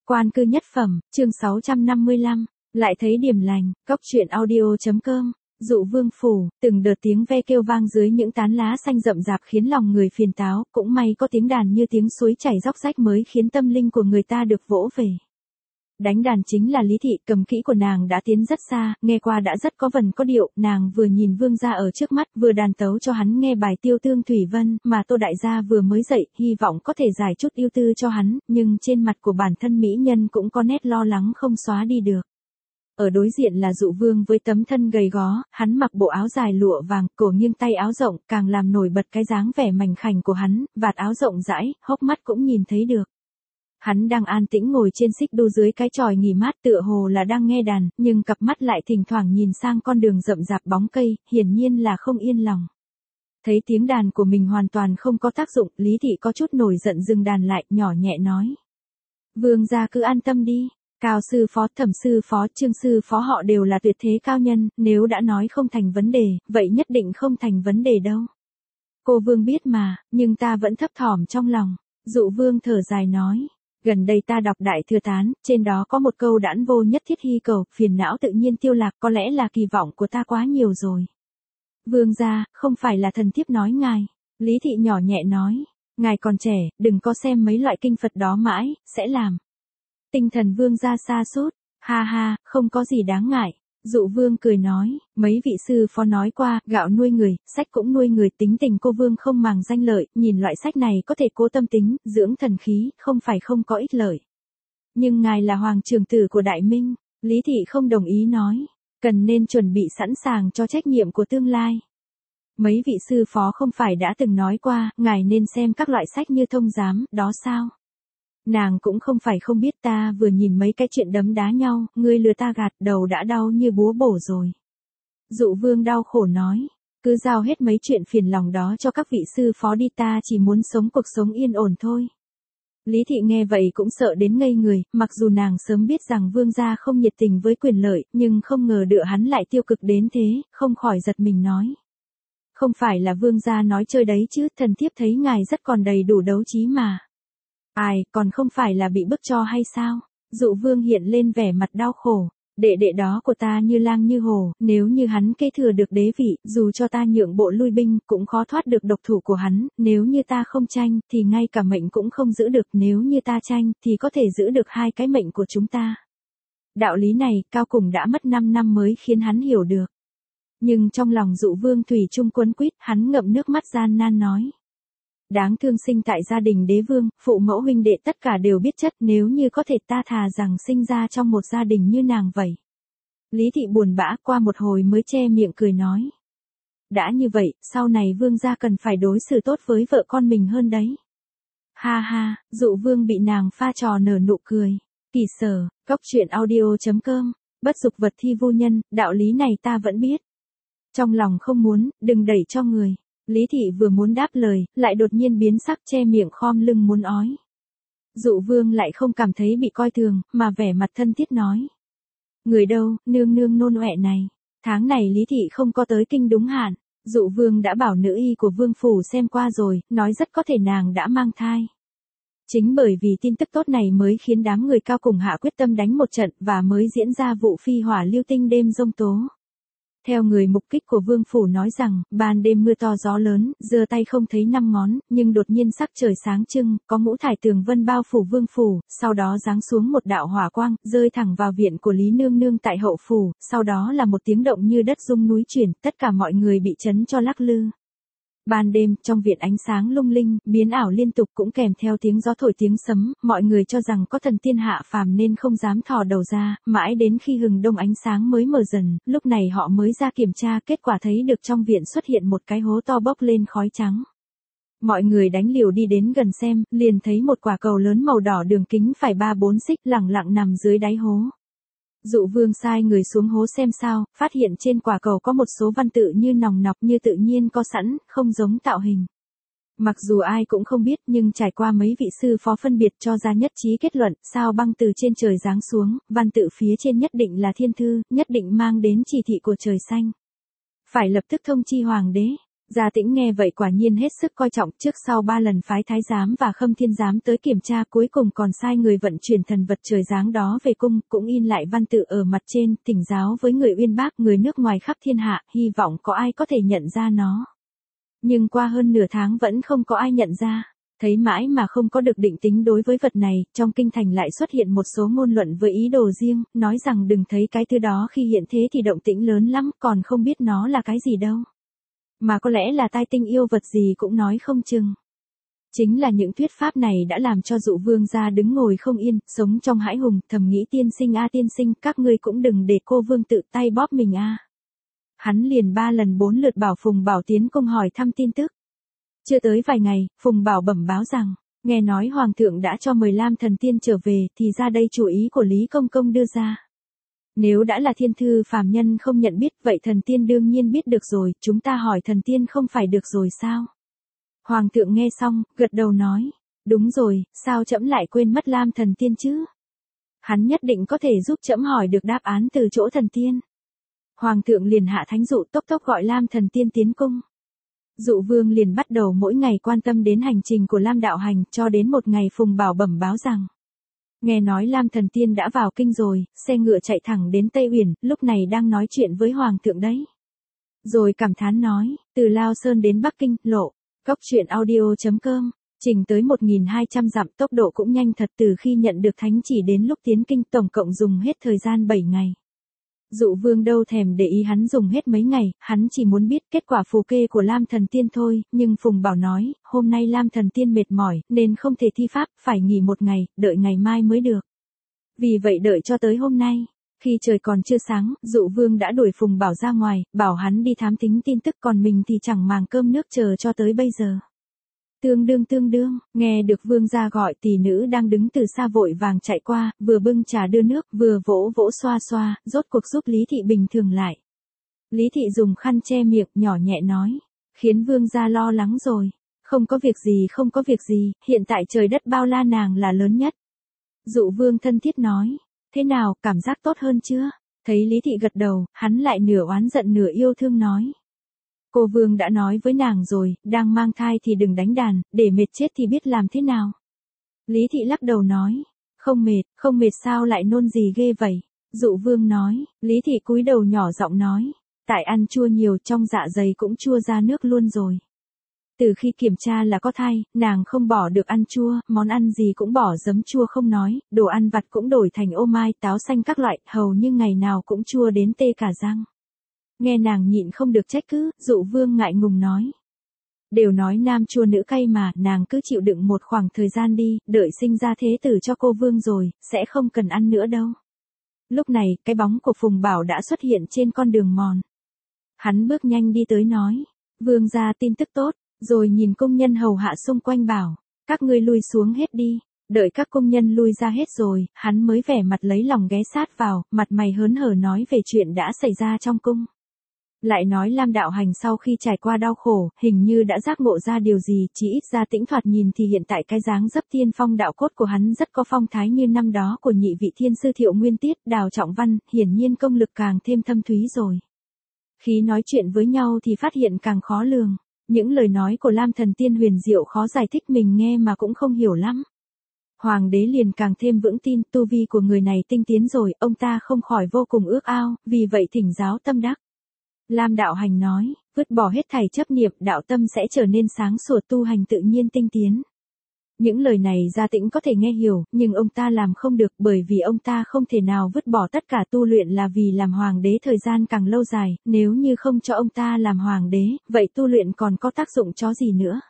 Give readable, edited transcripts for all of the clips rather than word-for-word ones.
Quan cư nhất phẩm, chương 655, lại thấy điểm lành, cốc truyện audio.com. Dụ vương phủ, từng đợt tiếng ve kêu vang dưới những tán lá xanh rậm rạp khiến lòng người phiền táo, cũng may có tiếng đàn như tiếng suối chảy róc rách mới khiến tâm linh của người ta được vỗ về. Đánh đàn chính là Lý Thị, cầm kỹ của nàng đã tiến rất xa, nghe qua đã rất có vần có điệu, nàng vừa nhìn vương gia ở trước mắt, vừa đàn tấu cho hắn nghe bài Tiêu Tương Thủy Vân, mà Tô đại gia vừa mới dậy, hy vọng có thể giải chút ưu tư cho hắn, nhưng trên mặt của bản thân mỹ nhân cũng có nét lo lắng không xóa đi được. Ở đối diện là Dụ Vương với tấm thân gầy gó, hắn mặc bộ áo dài lụa vàng, cổ nghiêng tay áo rộng, càng làm nổi bật cái dáng vẻ mảnh khảnh của hắn, vạt áo rộng rãi, hốc mắt cũng nhìn thấy được. Hắn đang an tĩnh ngồi trên xích đu dưới cái chòi nghỉ mát tựa hồ là đang nghe đàn, nhưng cặp mắt lại thỉnh thoảng nhìn sang con đường rậm rạp bóng cây, hiển nhiên là không yên lòng. Thấy tiếng đàn của mình hoàn toàn không có tác dụng, Lý Thị có chút nổi giận dừng đàn lại, nhỏ nhẹ nói. Vương gia cứ an tâm đi. Cao sư phó, Thẩm sư phó, Trương sư phó họ đều là tuyệt thế cao nhân, nếu đã nói không thành vấn đề, vậy nhất định không thành vấn đề đâu. Cô Vương biết mà, nhưng ta vẫn thấp thỏm trong lòng. Dụ Vương thở dài nói. Gần đây ta đọc Đại Thừa Tán, trên đó có một câu đãn vô nhất thiết hy cầu, phiền não tự nhiên tiêu lạc, có lẽ là kỳ vọng của ta quá nhiều rồi. Vương gia, không phải là thần thiếp nói ngài. Lý Thị nhỏ nhẹ nói. Ngài còn trẻ, đừng có xem mấy loại kinh Phật đó mãi, sẽ làm tinh thần vương gia sa sút. Ha ha, không có gì đáng ngại. Dụ Vương cười nói, mấy vị sư phó nói qua, gạo nuôi người, sách cũng nuôi người, tính tình cô Vương không màng danh lợi, nhìn loại sách này có thể cố tâm tính, dưỡng thần khí, không phải không có ích lợi. Nhưng ngài là hoàng trưởng tử của Đại Minh, Lý Thị không đồng ý nói, cần nên chuẩn bị sẵn sàng cho trách nhiệm của tương lai. Mấy vị sư phó không phải đã từng nói qua, ngài nên xem các loại sách như Thông Giám, đó sao? Nàng cũng không phải không biết, ta vừa nhìn mấy cái chuyện đấm đá nhau, ngươi lừa ta gạt, đầu đã đau như búa bổ rồi. Dụ Vương đau khổ nói, cứ giao hết mấy chuyện phiền lòng đó cho các vị sư phó đi, ta chỉ muốn sống cuộc sống yên ổn thôi. Lý Thị nghe vậy cũng sợ đến ngây người, mặc dù nàng sớm biết rằng vương gia không nhiệt tình với quyền lợi, nhưng không ngờ đựa hắn lại tiêu cực đến thế, không khỏi giật mình nói. Không phải là vương gia nói chơi đấy chứ, thần thiếp thấy ngài rất còn đầy đủ đấu trí mà. Ai, còn không phải là bị bức cho hay sao? Dụ Vương hiện lên vẻ mặt đau khổ. Đệ đệ đó của ta như lang như hổ, nếu như hắn kế thừa được đế vị, dù cho ta nhượng bộ lui binh, cũng khó thoát được độc thủ của hắn, nếu như ta không tranh, thì ngay cả mệnh cũng không giữ được, nếu như ta tranh, thì có thể giữ được hai cái mệnh của chúng ta. Đạo lý này, Cao Cùng đã mất 5 năm mới khiến hắn hiểu được. Nhưng trong lòng Dụ Vương thủy chung quấn quýt, hắn ngậm nước mắt gian nan nói. Đáng thương sinh tại gia đình đế vương, phụ mẫu huynh đệ tất cả đều biết chất, nếu như có thể ta thà rằng sinh ra trong một gia đình như nàng vậy. Lý Thị buồn bã, qua một hồi mới che miệng cười nói. Đã như vậy, sau này vương gia cần phải đối xử tốt với vợ con mình hơn đấy. Ha ha, Dụ Vương bị nàng pha trò nở nụ cười. Kỳ sở, cốc truyện audio.com, bất dục vật thi vô nhân, đạo lý này ta vẫn biết. Trong lòng không muốn, đừng đẩy cho người. Lý Thị vừa muốn đáp lời, lại đột nhiên biến sắc, che miệng khom lưng muốn ói. Dụ Vương lại không cảm thấy bị coi thường, mà vẻ mặt thân thiết nói. Người đâu, nương nương nôn ọe này. Tháng này Lý Thị không có tới kinh đúng hạn. Dụ Vương đã bảo nữ y của Vương phủ xem qua rồi, nói rất có thể nàng đã mang thai. Chính bởi vì tin tức tốt này mới khiến đám người Cao Cùng hạ quyết tâm đánh một trận, và mới diễn ra vụ phi hỏa lưu tinh đêm giông tố. Theo người mục kích của Vương phủ nói rằng, ban đêm mưa to gió lớn, giơ tay không thấy năm ngón, nhưng đột nhiên sắc trời sáng trưng, có ngũ thải tường vân bao phủ Vương phủ, sau đó giáng xuống một đạo hỏa quang, rơi thẳng vào viện của Lý Nương Nương tại hậu phủ, sau đó là một tiếng động như đất rung núi chuyển, tất cả mọi người bị chấn cho lắc lư. Ban đêm, trong viện ánh sáng lung linh, biến ảo liên tục cũng kèm theo tiếng gió thổi tiếng sấm, mọi người cho rằng có thần tiên hạ phàm nên không dám thò đầu ra, mãi đến khi hừng đông ánh sáng mới mờ dần, lúc này họ mới ra kiểm tra, kết quả thấy được trong viện xuất hiện một cái hố to bốc lên khói trắng. Mọi người đánh liều đi đến gần xem, liền thấy một quả cầu lớn màu đỏ đường kính phải 3-4 xích lẳng lặng nằm dưới đáy hố. Dụ Vương sai người xuống hố xem sao, phát hiện trên quả cầu có một số văn tự như nòng nọc, như tự nhiên có sẵn, không giống tạo hình. Mặc dù ai cũng không biết, nhưng trải qua mấy vị sư phó phân biệt cho ra nhất trí kết luận, sao băng từ trên trời giáng xuống, văn tự phía trên nhất định là thiên thư, nhất định mang đến chỉ thị của trời xanh. Phải lập tức thông chi hoàng đế. Gia Tĩnh nghe vậy quả nhiên hết sức coi trọng, trước sau 3 lần phái thái giám và khâm thiên giám tới kiểm tra, cuối cùng còn sai người vận chuyển thần vật trời giáng đó về cung, cũng in lại văn tự ở mặt trên, thỉnh giáo với người uyên bác, người nước ngoài khắp thiên hạ, hy vọng có ai có thể nhận ra nó. Nhưng qua hơn nửa tháng vẫn không có ai nhận ra. Thấy mãi mà không có được định tính đối với vật này, trong kinh thành lại xuất hiện một số ngôn luận với ý đồ riêng, nói rằng đừng thấy cái thứ đó khi hiện thế thì động tĩnh lớn lắm, còn không biết nó là cái gì đâu. Mà có lẽ là tai tinh yêu vật gì cũng nói không chừng. Chính là những thuyết pháp này đã làm cho Dụ Vương gia đứng ngồi không yên, sống trong hãi hùng, thầm nghĩ tiên sinh a tiên sinh, các ngươi cũng đừng để cô Vương tự tay bóp mình a. Hắn liền 3 lần 4 lượt bảo Phùng Bảo tiến cung hỏi thăm tin tức. Chưa tới vài ngày, Phùng Bảo bẩm báo rằng, nghe nói Hoàng thượng đã cho mời Lam thần tiên trở về, thì ra đây chủ ý của Lý Công Công đưa ra. Nếu đã là thiên thư phàm nhân không nhận biết, vậy thần tiên đương nhiên biết được rồi, chúng ta hỏi thần tiên không phải được rồi sao? Hoàng thượng nghe xong, gật đầu nói, đúng rồi, sao trẫm lại quên mất Lam thần tiên chứ? Hắn nhất định có thể giúp trẫm hỏi được đáp án từ chỗ thần tiên. Hoàng thượng liền hạ thánh dụ tốc tốc gọi Lam thần tiên tiến cung. Dụ Vương liền bắt đầu mỗi ngày quan tâm đến hành trình của Lam đạo hành, cho đến một ngày Phùng Bảo bẩm báo rằng, nghe nói Lam thần tiên đã vào kinh rồi, xe ngựa chạy thẳng đến Tây Uyển, lúc này đang nói chuyện với Hoàng thượng đấy. Rồi cảm thán nói, từ Lao Sơn đến Bắc Kinh, lộ, cốc truyện audio.com, trình tới 1.200 dặm, tốc độ cũng nhanh thật, từ khi nhận được thánh chỉ đến lúc tiến kinh tổng cộng dùng hết thời gian 7 ngày. Dụ Vương đâu thèm để ý hắn dùng hết mấy ngày, hắn chỉ muốn biết kết quả phù kê của Lam thần tiên thôi, nhưng Phùng Bảo nói, hôm nay Lam thần tiên mệt mỏi, nên không thể thi pháp, phải nghỉ một ngày, đợi ngày mai mới được. Vì vậy đợi cho tới hôm nay, khi trời còn chưa sáng, Dụ Vương đã đuổi Phùng Bảo ra ngoài, bảo hắn đi thám thính tin tức, còn mình thì chẳng màng cơm nước chờ cho tới bây giờ. Tương đương, nghe được vương gia gọi, tỷ nữ đang đứng từ xa vội vàng chạy qua, vừa bưng trà đưa nước, vừa vỗ vỗ xoa xoa, rốt cuộc giúp Lý Thị bình thường lại. Lý Thị dùng khăn che miệng, nhỏ nhẹ nói, khiến vương gia lo lắng rồi. Không có việc gì, hiện tại trời đất bao la nàng là lớn nhất. Dụ Vương thân thiết nói, thế nào, cảm giác tốt hơn chưa? Thấy Lý Thị gật đầu, hắn lại nửa oán giận nửa yêu thương nói. Cô Vương đã nói với nàng rồi, đang mang thai thì đừng đánh đàn, để mệt chết thì biết làm thế nào. Lý Thị lắc đầu nói, không mệt sao lại nôn gì ghê vậy? Dụ Vương nói, Lý Thị cúi đầu nhỏ giọng nói, tại ăn chua nhiều trong dạ dày cũng chua ra nước luôn rồi. Từ khi kiểm tra là có thai, nàng không bỏ được ăn chua, món ăn gì cũng bỏ giấm chua không nói, đồ ăn vặt cũng đổi thành ô mai, táo xanh các loại, hầu như ngày nào cũng chua đến tê cả răng. Nghe nàng nhịn không được trách cứ, Dụ Vương ngại ngùng nói. Đều nói nam chua nữ cay mà, nàng cứ chịu đựng một khoảng thời gian đi, đợi sinh ra thế tử cho cô Vương rồi, sẽ không cần ăn nữa đâu. Lúc này, cái bóng của Phùng Bảo đã xuất hiện trên con đường mòn. Hắn bước nhanh đi tới nói, Vương gia tin tức tốt, rồi nhìn công nhân hầu hạ xung quanh bảo, các ngươi lui xuống hết đi. Đợi các công nhân lui ra hết rồi, hắn mới vẻ mặt lấy lòng ghé sát vào, mặt mày hớn hở nói về chuyện đã xảy ra trong cung. Lại nói Lam đạo hành sau khi trải qua đau khổ, hình như đã giác ngộ ra điều gì, chỉ ít ra tĩnh thoạt nhìn thì hiện tại cái dáng dấp tiên phong đạo cốt của hắn rất có phong thái như năm đó của nhị vị thiên sư Thiệu Nguyên Tiết, Đào Trọng Văn, hiển nhiên công lực càng thêm thâm thúy rồi. Khi nói chuyện với nhau thì phát hiện càng khó lường, những lời nói của Lam thần tiên huyền diệu khó giải thích, mình nghe mà cũng không hiểu lắm. Hoàng đế liền càng thêm vững tin, tu vi của người này tinh tiến rồi, ông ta không khỏi vô cùng ước ao, vì vậy thỉnh giáo tâm đắc. Lam đạo hành nói, vứt bỏ hết thảy chấp niệm, đạo tâm sẽ trở nên sáng sủa, tu hành tự nhiên tinh tiến. Những lời này Gia Tĩnh có thể nghe hiểu, nhưng ông ta làm không được, bởi vì ông ta không thể nào vứt bỏ tất cả tu luyện là vì làm hoàng đế thời gian càng lâu dài, nếu như không cho ông ta làm hoàng đế, vậy tu luyện còn có tác dụng chó gì nữa.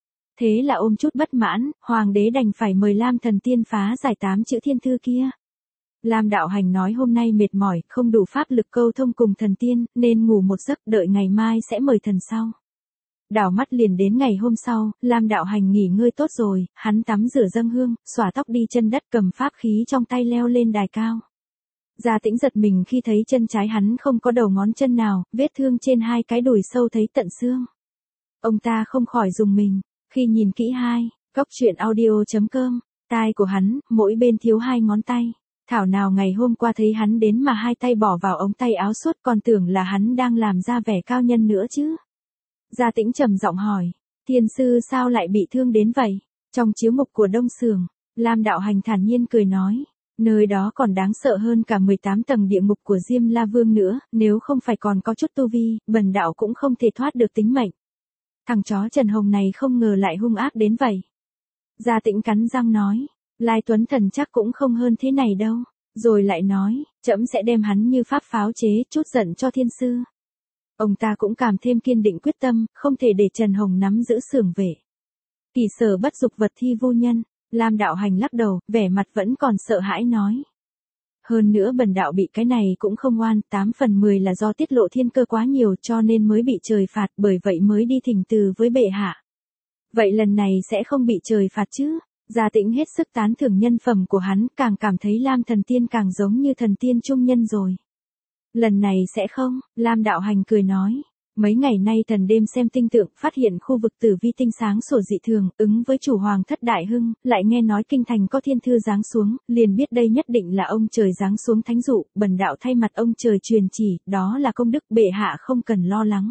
Thế là ôm chút bất mãn, hoàng đế đành phải mời Lam thần tiên phá giải 8 chữ thiên thư kia. Lam đạo hành nói hôm nay mệt mỏi, không đủ pháp lực câu thông cùng thần tiên, nên ngủ một giấc, đợi ngày mai sẽ mời thần sau. Đảo mắt liền đến ngày hôm sau, Lam đạo hành nghỉ ngơi tốt rồi, hắn tắm rửa dâng hương, xõa tóc đi chân đất, cầm pháp khí trong tay leo lên đài cao. Gia Tĩnh giật mình khi thấy chân trái hắn không có đầu ngón chân nào, vết thương trên hai cái đùi sâu thấy tận xương. Ông ta không khỏi rùng mình, khi nhìn kỹ cốc truyện audio.com, tai của hắn, mỗi bên thiếu 2 ngón tay. Thảo nào ngày hôm qua thấy hắn đến mà 2 tay bỏ vào ống tay áo suốt, còn tưởng là hắn đang làm ra vẻ cao nhân nữa chứ. Gia Tĩnh trầm giọng hỏi, thiên sư sao lại bị thương đến vậy? Trong chiếu mục của Đông Sường, Lam Đạo Hành thản nhiên cười nói, nơi đó còn đáng sợ hơn cả 18 tầng địa ngục của Diêm La Vương nữa, nếu không phải còn có chút tu vi, bần đạo cũng không thể thoát được tính mệnh. Thằng chó Trần Hồng này không ngờ lại hung ác đến vậy. Gia Tĩnh cắn răng nói, Lai Tuấn Thần chắc cũng không hơn thế này đâu. Rồi lại nói, trẫm sẽ đem hắn như pháp pháo chế, chút giận cho thiên sư. Ông ta cũng càng thêm kiên định quyết tâm, không thể để Trần Hồng nắm giữ xưởng vệ. Kỳ sở bất dục vật thi vô nhân, Lam Đạo Hành lắc đầu, vẻ mặt vẫn còn sợ hãi nói. Hơn nữa bần đạo bị cái này cũng không oan, 8 phần 10 là do tiết lộ thiên cơ quá nhiều cho nên mới bị trời phạt, bởi vậy mới đi thỉnh từ với bệ hạ. Vậy lần này sẽ không bị trời phạt chứ? Gia Tĩnh hết sức tán thưởng nhân phẩm của hắn, càng cảm thấy Lam thần tiên càng giống như thần tiên trung nhân rồi. Lần này sẽ không, Lam Đạo Hành cười nói. Mấy ngày nay thần đêm xem tinh tượng, phát hiện khu vực tử vi tinh sáng sủa dị thường, ứng với chủ hoàng thất đại hưng, lại nghe nói kinh thành có thiên thư giáng xuống, liền biết đây nhất định là ông trời giáng xuống thánh dụ, bần đạo thay mặt ông trời truyền chỉ, đó là công đức, bệ hạ không cần lo lắng.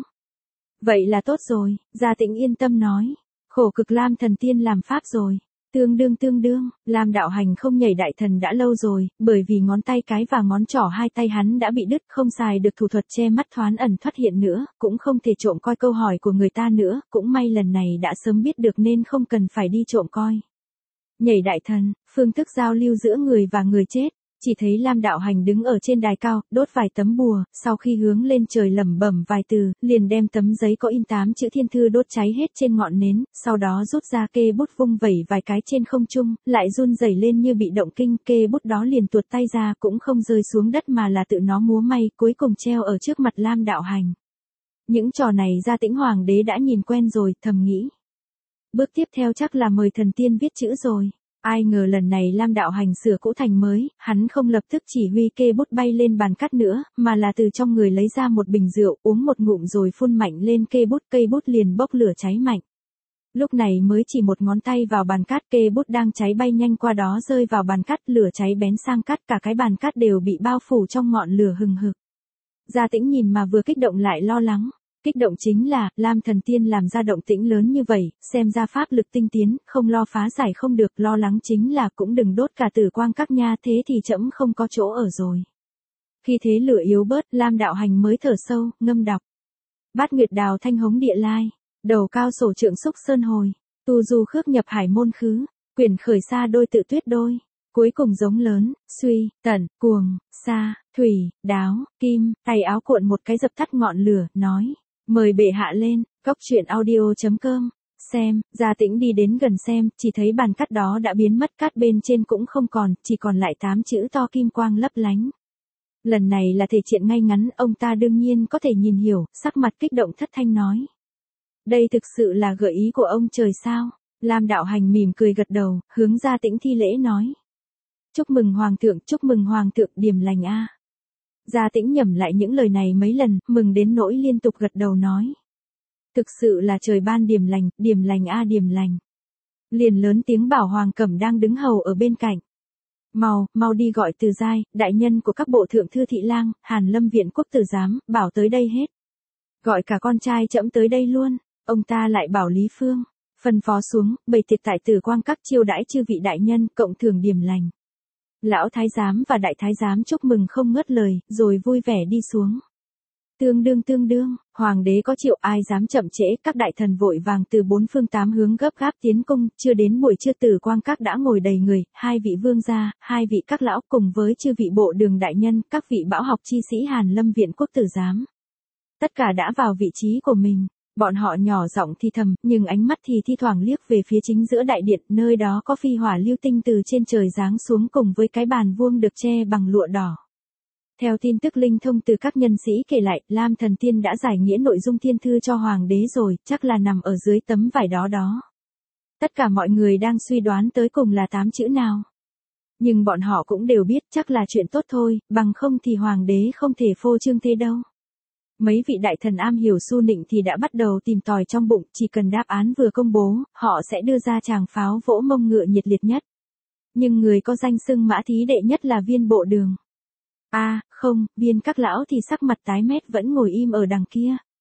Vậy là tốt rồi, Gia Tĩnh yên tâm nói. Khổ cực Lam thần tiên làm pháp rồi. Tương đương, Lam Đạo Hành không nhảy đại thần đã lâu rồi, bởi vì ngón tay cái và ngón trỏ hai tay hắn đã bị đứt, không xài được thủ thuật che mắt thoán ẩn thoát hiện nữa, cũng không thể trộm coi câu hỏi của người ta nữa, cũng may lần này đã sớm biết được nên không cần phải đi trộm coi. Nhảy đại thần, phương thức giao lưu giữa người và người chết. Chỉ thấy Lam Đạo Hành đứng ở trên đài cao, đốt vài tấm bùa, sau khi hướng lên trời lẩm bẩm vài từ, liền đem tấm giấy có in 8 chữ thiên thư đốt cháy hết trên ngọn nến, sau đó rút ra kê bút vung vẩy vài cái trên không trung, lại run rẩy lên như bị động kinh, kê bút đó liền tuột tay ra, cũng không rơi xuống đất mà là tự nó múa may, cuối cùng treo ở trước mặt Lam Đạo Hành. Những trò này Gia Tĩnh Hoàng đế đã nhìn quen rồi, thầm nghĩ. Bước tiếp theo chắc là mời thần tiên viết chữ rồi. Ai ngờ lần này Lam Đạo Hành sửa cũ thành mới, hắn không lập tức chỉ huy kê bút bay lên bàn cắt nữa, mà là từ trong người lấy ra một bình rượu, uống một ngụm rồi phun mạnh lên cây bút liền bốc lửa cháy mạnh. Lúc này mới chỉ một ngón tay vào bàn cát, kê bút đang cháy bay nhanh qua đó rơi vào bàn cát, lửa cháy bén sang cát, cả cái bàn cát đều bị bao phủ trong ngọn lửa hừng hực. Gia Tĩnh nhìn mà vừa kích động lại lo lắng. Kích động chính là, Lam thần tiên làm ra động tĩnh lớn như vậy, xem ra pháp lực tinh tiến, không lo phá giải không được, lo lắng chính là cũng đừng đốt cả tử quang các nha, thế thì trẫm không có chỗ ở rồi. Khi thế lửa yếu bớt, Lam Đạo Hành mới thở sâu, ngâm đọc. Bát Nguyệt Đào thanh hống địa lai, đầu cao sổ trượng xúc sơn hồi, tu du khước nhập hải môn khứ, quyển khởi xa đôi tự tuyết đôi. Cuối cùng giống lớn, suy, tận, cuồng, sa, thủy, đáo, kim, tay áo cuộn một cái dập tắt ngọn lửa, nói. Mời bệ hạ lên, cóc truyện audio.com, xem, Gia Tĩnh đi đến gần xem, chỉ thấy bàn cát đó đã biến mất, cát bên trên cũng không còn, chỉ còn lại 8 chữ to kim quang lấp lánh. Lần này là thể triện ngay ngắn, ông ta đương nhiên có thể nhìn hiểu, sắc mặt kích động thất thanh nói. Đây thực sự là gợi ý của ông trời sao? Lam Đạo Hành mỉm cười gật đầu, hướng Gia Tĩnh thi lễ nói. Chúc mừng Hoàng thượng, điềm lành a. Gia Tĩnh nhẩm lại những lời này mấy lần, mừng đến nỗi liên tục gật đầu nói. Thực sự là trời ban điềm lành a điềm lành. Liền lớn tiếng bảo Hoàng Cẩm đang đứng hầu ở bên cạnh. Mau đi gọi Từ Giai, đại nhân của các bộ thượng thư thị lang, Hàn Lâm viện quốc tử giám, bảo tới đây hết. Gọi cả con trai trẫm tới đây luôn, ông ta lại bảo Lý Phương. Phân phó xuống, bày tiệc tại Tử Quang các chiêu đãi chư vị đại nhân, cộng thưởng điềm lành. Lão thái giám và đại thái giám chúc mừng không ngớt lời, rồi vui vẻ đi xuống. Tương đương, hoàng đế có chịu ai dám chậm trễ, các đại thần vội vàng từ 4 phương 8 hướng gấp gáp tiến cung, chưa đến buổi trưa Tử Quang các đã ngồi đầy người, 2 vị vương gia, 2 vị các lão cùng với chư vị bộ đường đại nhân, các vị bão học chi sĩ Hàn Lâm viện quốc tử giám. Tất cả đã vào vị trí của mình. Bọn họ nhỏ giọng thì thầm, nhưng ánh mắt thì thi thoảng liếc về phía chính giữa đại điện, nơi đó có phi hỏa lưu tinh từ trên trời giáng xuống cùng với cái bàn vuông được che bằng lụa đỏ. Theo tin tức linh thông từ các nhân sĩ kể lại, Lam thần tiên đã giải nghĩa nội dung thiên thư cho hoàng đế rồi, chắc là nằm ở dưới tấm vải đó. Tất cả mọi người đang suy đoán tới cùng là 8 chữ nào. Nhưng bọn họ cũng đều biết chắc là chuyện tốt thôi, bằng không thì hoàng đế không thể phô trương thế đâu. Mấy vị đại thần am hiểu su nịnh thì đã bắt đầu tìm tòi trong bụng, chỉ cần đáp án vừa công bố, họ sẽ đưa ra tràng pháo vỗ mông ngựa nhiệt liệt nhất. Nhưng người có danh xưng mã thí đệ nhất là Viên bộ đường. Không, Viên các lão thì sắc mặt tái mét vẫn ngồi im ở đằng kia.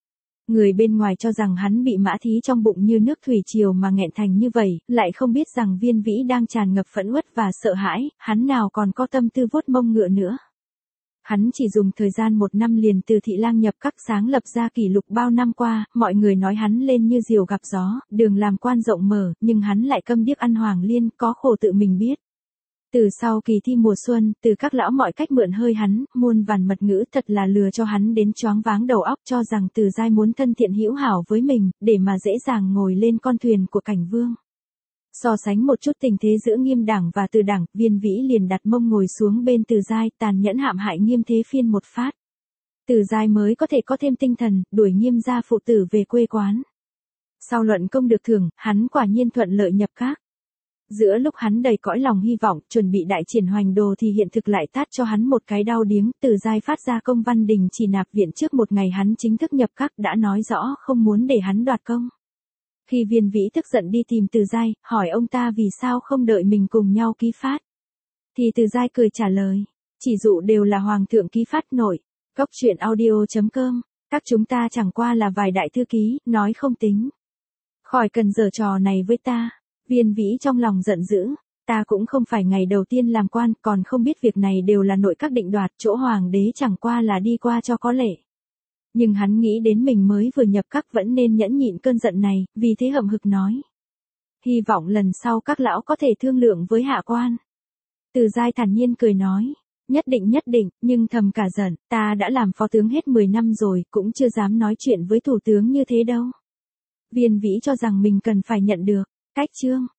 Người bên ngoài cho rằng hắn bị mã thí trong bụng như nước thủy triều mà nghẹn thành như vậy, lại không biết rằng Viên Vĩ đang tràn ngập phẫn uất và sợ hãi, hắn nào còn có tâm tư vuốt mông ngựa nữa. Hắn chỉ dùng thời gian 1 năm liền từ thị lang nhập các sáng lập ra kỷ lục bao năm qua, mọi người nói hắn lên như diều gặp gió, đường làm quan rộng mở, nhưng hắn lại câm điếc ăn hoàng liên, có khổ tự mình biết. Từ sau kỳ thi mùa xuân, từ các lão mọi cách mượn hơi hắn, muôn vàn mật ngữ thật là lừa cho hắn đến choáng váng đầu óc, cho rằng Từ Giai muốn thân thiện hữu hảo với mình, để mà dễ dàng ngồi lên con thuyền của Cảnh Vương. So sánh một chút tình thế giữa Nghiêm đảng và Từ đảng, Viên Vĩ liền đặt mông ngồi xuống bên Từ Giai, tàn nhẫn hãm hại Nghiêm Thế Phiên một phát. Từ Giai mới có thể có thêm tinh thần, đuổi Nghiêm gia phụ tử về quê quán. Sau luận công được thưởng, hắn quả nhiên thuận lợi nhập các. Giữa lúc hắn đầy cõi lòng hy vọng, chuẩn bị đại triển hoành đồ thì hiện thực lại tát cho hắn một cái đau điếng. Từ Giai phát ra công văn đình chỉ nạp viện trước một ngày hắn chính thức nhập các, đã nói rõ không muốn để hắn đoạt công. Khi Viên Vĩ tức giận đi tìm Từ Giai, hỏi ông ta vì sao không đợi mình cùng nhau ký phát, thì Từ Giai cười trả lời, chỉ dụ đều là hoàng thượng ký phát nội. Cốc truyện audio.com, các chúng ta chẳng qua là vài đại thư ký, nói không tính. Khỏi cần giở trò này với ta. Viên Vĩ trong lòng giận dữ, ta cũng không phải ngày đầu tiên làm quan, còn không biết việc này đều là nội các định đoạt, chỗ hoàng đế chẳng qua là đi qua cho có lệ. Nhưng hắn nghĩ đến mình mới vừa nhập các vẫn nên nhẫn nhịn cơn giận này, vì thế hậm hực nói. Hy vọng lần sau các lão có thể thương lượng với hạ quan. Từ Giai thản nhiên cười nói, nhất định, nhưng thầm cả giận, ta đã làm phó tướng hết 10 năm rồi, cũng chưa dám nói chuyện với thủ tướng như thế đâu. Viên Vĩ cho rằng mình cần phải nhận được cách chương